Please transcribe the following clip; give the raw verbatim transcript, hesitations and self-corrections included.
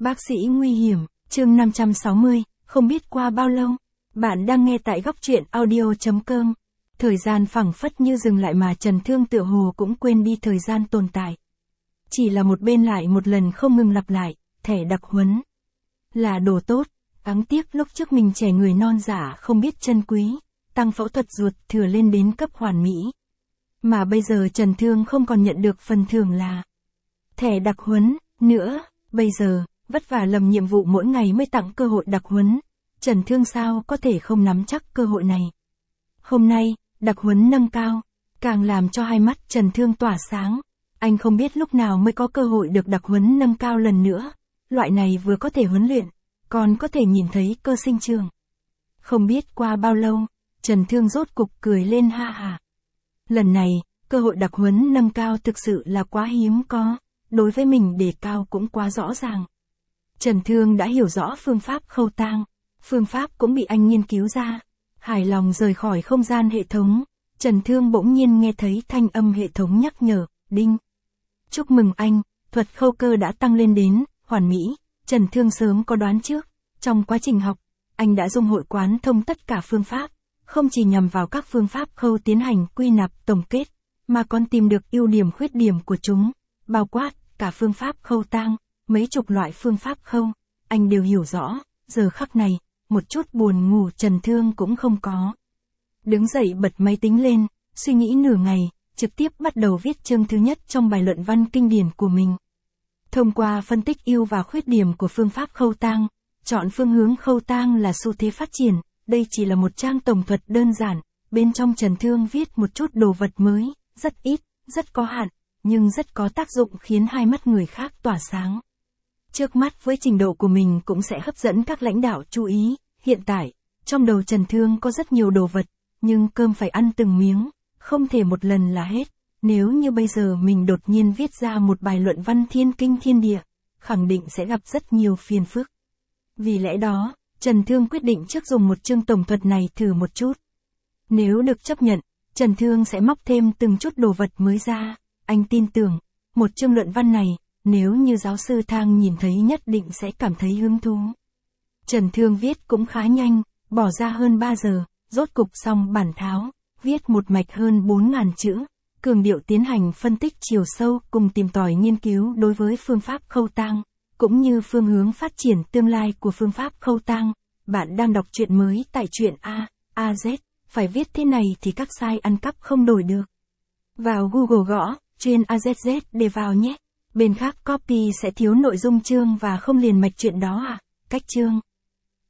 Bác sĩ nguy hiểm, chương năm trăm sáu mươi, không biết qua bao lâu. Bạn đang nghe tại góc truyện audio chấm com. Thời gian phẳng phất như dừng lại mà Trần Thương tựa hồ cũng quên đi thời gian tồn tại. Chỉ là một bên lại một lần không ngừng lặp lại, thẻ đặc huấn. Là đồ tốt, đáng tiếc lúc trước mình trẻ người non giả không biết trân quý, tăng phẫu thuật ruột thừa lên đến cấp hoàn mỹ. Mà bây giờ Trần Thương không còn nhận được phần thưởng là thẻ đặc huấn, nữa, bây giờ, vất vả lầm nhiệm vụ mỗi ngày mới tặng cơ hội đặc huấn. Trần Thương sao có thể không nắm chắc cơ hội này. Hôm nay, đặc huấn nâng cao, càng làm cho hai mắt Trần Thương tỏa sáng. Anh không biết lúc nào mới có cơ hội được đặc huấn nâng cao lần nữa. Loại này vừa có thể huấn luyện, còn có thể nhìn thấy cơ sinh trường. Không biết qua bao lâu, Trần Thương rốt cục cười lên ha ha. Lần này, cơ hội đặc huấn nâng cao thực sự là quá hiếm có, đối với mình đề cao cũng quá rõ ràng. Trần Thương đã hiểu rõ phương pháp khâu tang, phương pháp cũng bị anh nghiên cứu ra. Hài lòng rời khỏi không gian hệ thống, Trần Thương bỗng nhiên nghe thấy thanh âm hệ thống nhắc nhở, đinh. Chúc mừng anh, thuật khâu cơ đã tăng lên đến hoàn mỹ. Trần Thương sớm có đoán trước, trong quá trình học, anh đã dung hội quán thông tất cả phương pháp, không chỉ nhằm vào các phương pháp khâu tiến hành quy nạp tổng kết, mà còn tìm được ưu điểm khuyết điểm của chúng, bao quát cả phương pháp khâu tang, mấy chục loại phương pháp khâu, anh đều hiểu rõ. Giờ khắc này, một chút buồn ngủ Trần Thương cũng không có. Đứng dậy bật máy tính lên, suy nghĩ nửa ngày, trực tiếp bắt đầu viết chương thứ nhất trong bài luận văn kinh điển của mình. Thông qua phân tích ưu và khuyết điểm của phương pháp khâu tang, chọn phương hướng khâu tang là xu thế phát triển. Đây chỉ là một trang tổng thuật đơn giản, bên trong Trần Thương viết một chút đồ vật mới, rất ít, rất có hạn, nhưng rất có tác dụng khiến hai mắt người khác tỏa sáng. Trước mắt với trình độ của mình cũng sẽ hấp dẫn các lãnh đạo chú ý. Hiện tại, trong đầu Trần Thương có rất nhiều đồ vật, nhưng cơm phải ăn từng miếng, không thể một lần là hết. Nếu như bây giờ mình đột nhiên viết ra một bài luận văn thiên kinh thiên địa, khẳng định sẽ gặp rất nhiều phiền phức. Vì lẽ đó, Trần Thương quyết định trước dùng một chương tổng thuật này thử một chút. Nếu được chấp nhận, Trần Thương sẽ móc thêm từng chút đồ vật mới ra. Anh tin tưởng, một chương luận văn này, nếu như giáo sư Thang nhìn thấy nhất định sẽ cảm thấy hứng thú. Trần Thương viết cũng khá nhanh, bỏ ra hơn ba giờ, rốt cục xong bản tháo, viết một mạch hơn bốn nghìn chữ, cường điệu tiến hành phân tích chiều sâu cùng tìm tòi nghiên cứu đối với phương pháp khâu tang, cũng như phương hướng phát triển tương lai của phương pháp khâu tang. Bạn đang đọc truyện mới tại truyện A, a zét, phải viết thế này thì các sai ăn cắp không đổi được. Vào Google gõ, truyện a zét zét để vào nhé. Bên khác copy sẽ thiếu nội dung chương và không liền mạch chuyện đó à, cách chương.